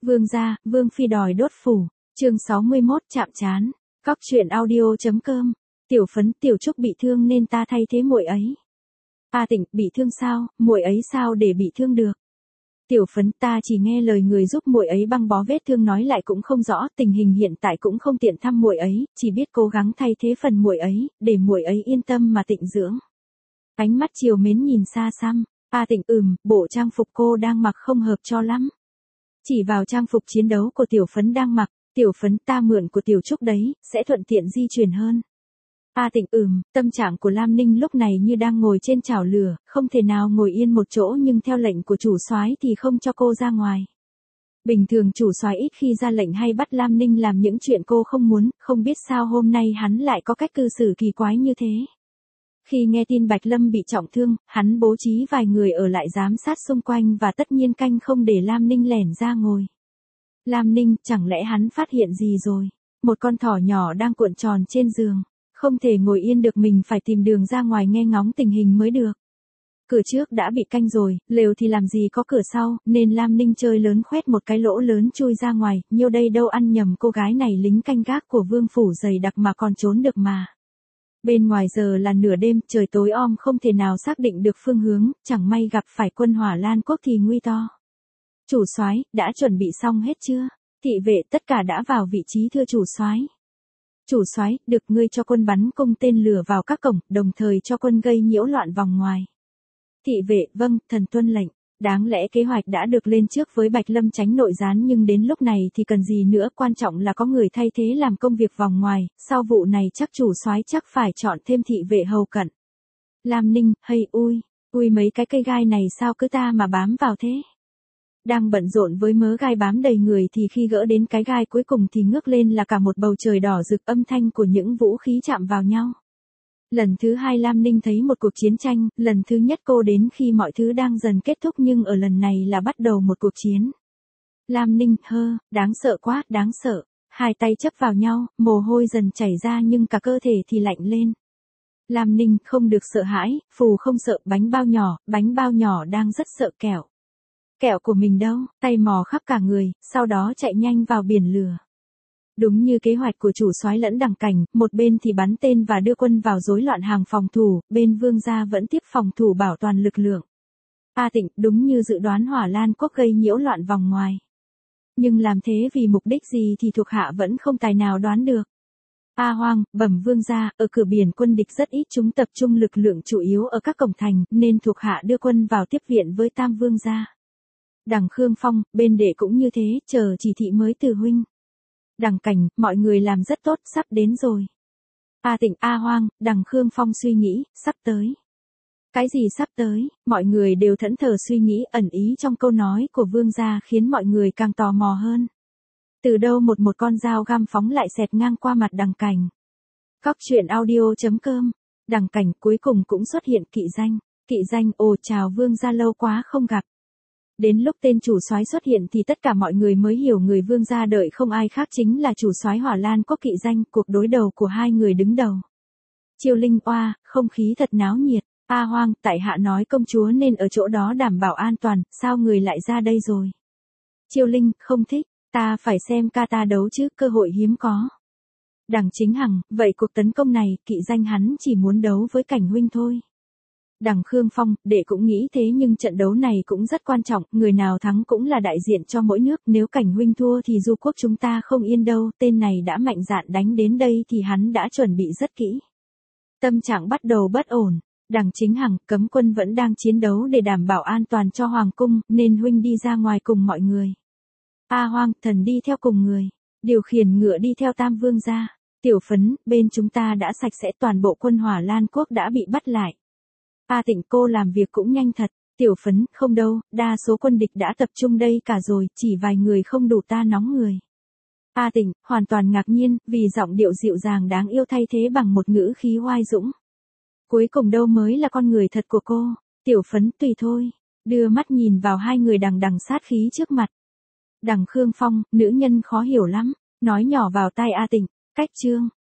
Vương gia, Vương phi đòi đốt phủ. Chương 61 chạm trán. Cóc truyện audio.com. Tiểu Phấn, Tiểu Trúc bị thương nên ta thay thế muội ấy. A Tịnh, bị thương sao, muội ấy sao để bị thương được? Tiểu Phấn, ta chỉ nghe lời người giúp muội ấy băng bó vết thương nói lại cũng không rõ, tình hình hiện tại cũng không tiện thăm muội ấy, chỉ biết cố gắng thay thế phần muội ấy, để muội ấy yên tâm mà tịnh dưỡng. Ánh mắt trìu mến nhìn xa xăm. A Tịnh, bộ trang phục cô đang mặc không hợp cho lắm. Chỉ vào trang phục chiến đấu của Tiểu Phấn đang mặc. Tiểu Phấn, ta mượn của Tiểu Trúc đấy, sẽ thuận tiện di chuyển hơn. A Tịnh, tâm trạng của Lam Ninh lúc này như đang ngồi trên chảo lửa, không thể nào ngồi yên một chỗ, nhưng theo lệnh của chủ soái thì không cho cô ra ngoài. Bình thường chủ soái ít khi ra lệnh hay bắt Lam Ninh làm những chuyện cô không muốn, không biết sao hôm nay hắn lại có cách cư xử kỳ quái như thế. Khi nghe tin Bạch Lâm bị trọng thương, hắn bố trí vài người ở lại giám sát xung quanh và tất nhiên canh không để Lam Ninh lẻn ra ngồi. Lam Ninh, chẳng lẽ hắn phát hiện gì rồi? Một con thỏ nhỏ đang cuộn tròn trên giường. Không thể ngồi yên được, mình phải tìm đường ra ngoài nghe ngóng tình hình mới được. Cửa trước đã bị canh rồi, lều thì làm gì có cửa sau, nên Lam Ninh chơi lớn khoét một cái lỗ lớn chui ra ngoài, nhiêu đây đâu ăn nhầm cô gái này lính canh gác của Vương phủ dày đặc mà còn trốn được mà. Bên ngoài giờ là nửa đêm, trời tối om không thể nào xác định được phương hướng, chẳng may gặp phải quân Hỏa Lan quốc thì nguy to. Chủ soái, đã chuẩn bị xong hết chưa? Thị vệ tất cả đã vào vị trí thưa chủ soái. Chủ soái, được, ngươi cho quân bắn cung tên lửa vào các cổng, đồng thời cho quân gây nhiễu loạn vòng ngoài. Thị vệ, vâng, thần tuân lệnh. Đáng lẽ kế hoạch đã được lên trước với Bạch Lâm tránh nội gián, nhưng đến lúc này thì cần gì nữa, quan trọng là có người thay thế làm công việc vòng ngoài, sau vụ này chắc chủ soái chắc phải chọn thêm thị vệ hầu cận. Lam Ninh, hay ui mấy cái cây gai này sao cứ ta mà bám vào thế? Đang bận rộn với mớ gai bám đầy người thì khi gỡ đến cái gai cuối cùng thì ngước lên là cả một bầu trời đỏ rực, âm thanh của những vũ khí chạm vào nhau. Lần thứ hai Lam Ninh thấy một cuộc chiến tranh, lần thứ nhất cô đến khi mọi thứ đang dần kết thúc, nhưng ở lần này là bắt đầu một cuộc chiến. Lam Ninh, đáng sợ quá, đáng sợ. Hai tay chấp vào nhau, mồ hôi dần chảy ra nhưng cả cơ thể thì lạnh lên. Lam Ninh, không được sợ hãi, phù không sợ, bánh bao nhỏ đang rất sợ kẹo. Kẹo của mình đâu, tay mò khắp cả người, sau đó chạy nhanh vào biển lửa. Đúng như kế hoạch của chủ soái lẫn Đằng Cảnh, một bên thì bắn tên và đưa quân vào rối loạn hàng phòng thủ, bên Vương gia vẫn tiếp phòng thủ bảo toàn lực lượng. A Tịnh, đúng như dự đoán, Hỏa Lan quốc gây nhiễu loạn vòng ngoài. Nhưng làm thế vì mục đích gì thì thuộc hạ vẫn không tài nào đoán được. A Hoang, bẩm Vương gia, ở cửa biển quân địch rất ít, chúng tập trung lực lượng chủ yếu ở các cổng thành, nên thuộc hạ đưa quân vào tiếp viện với Tam Vương gia. Đằng Khương Phong, bên đệ cũng như thế, chờ chỉ thị mới từ huynh. Đằng Cảnh, mọi người làm rất tốt, sắp đến rồi. A Tịnh, A Hoang, Đằng Khương Phong suy nghĩ, sắp tới. Cái gì sắp tới? Mọi người đều thẫn thờ suy nghĩ, ẩn ý trong câu nói của Vương gia khiến mọi người càng tò mò hơn. Từ đâu một con dao găm phóng lại xẹt ngang qua mặt Đằng Cảnh. Cóc truyện audio.com. Đằng Cảnh cuối cùng cũng xuất hiện. Kỵ danh, ồ chào Vương gia, lâu quá không gặp. Đến lúc tên chủ soái xuất hiện thì tất cả mọi người mới hiểu người Vương gia đợi không ai khác chính là chủ soái Hỏa Lan quốc Kỵ Danh. Cuộc đối đầu của hai người đứng đầu. Chiêu Linh, oa, không khí thật náo nhiệt. A Hoang, tại hạ nói công chúa nên ở chỗ đó đảm bảo an toàn, sao người lại ra đây rồi? Chiêu Linh, không thích, ta phải xem kata đấu chứ, cơ hội hiếm có. Đằng Chính Hằng, vậy cuộc tấn công này, Kỵ Danh hắn chỉ muốn đấu với Cảnh huynh thôi. Đằng Khương Phong, đệ cũng nghĩ thế, nhưng trận đấu này cũng rất quan trọng, người nào thắng cũng là đại diện cho mỗi nước, nếu Cảnh huynh thua thì du quốc chúng ta không yên đâu, tên này đã mạnh dạn đánh đến đây thì hắn đã chuẩn bị rất kỹ. Tâm trạng bắt đầu bất ổn, Đằng Chính Hằng, cấm quân vẫn đang chiến đấu để đảm bảo an toàn cho Hoàng cung, nên huynh đi ra ngoài cùng mọi người. A Hoang, thần đi theo cùng người, điều khiển ngựa đi theo Tam Vương gia. Tiểu Phấn, bên chúng ta đã sạch sẽ, toàn bộ quân Hỏa Lan quốc đã bị bắt lại. A Tịnh, cô làm việc cũng nhanh thật. Tiểu Phấn, không đâu, đa số quân địch đã tập trung đây cả rồi, chỉ vài người không đủ ta nóng người. A Tịnh, hoàn toàn ngạc nhiên, vì giọng điệu dịu dàng đáng yêu thay thế bằng một ngữ khí oai dũng. Cuối cùng đâu mới là con người thật của cô? Tiểu Phấn, tùy thôi. Đưa mắt nhìn vào hai người đằng sát khí trước mặt. Đằng Khương Phong, nữ nhân khó hiểu lắm, nói nhỏ vào tai A Tịnh, cách chương.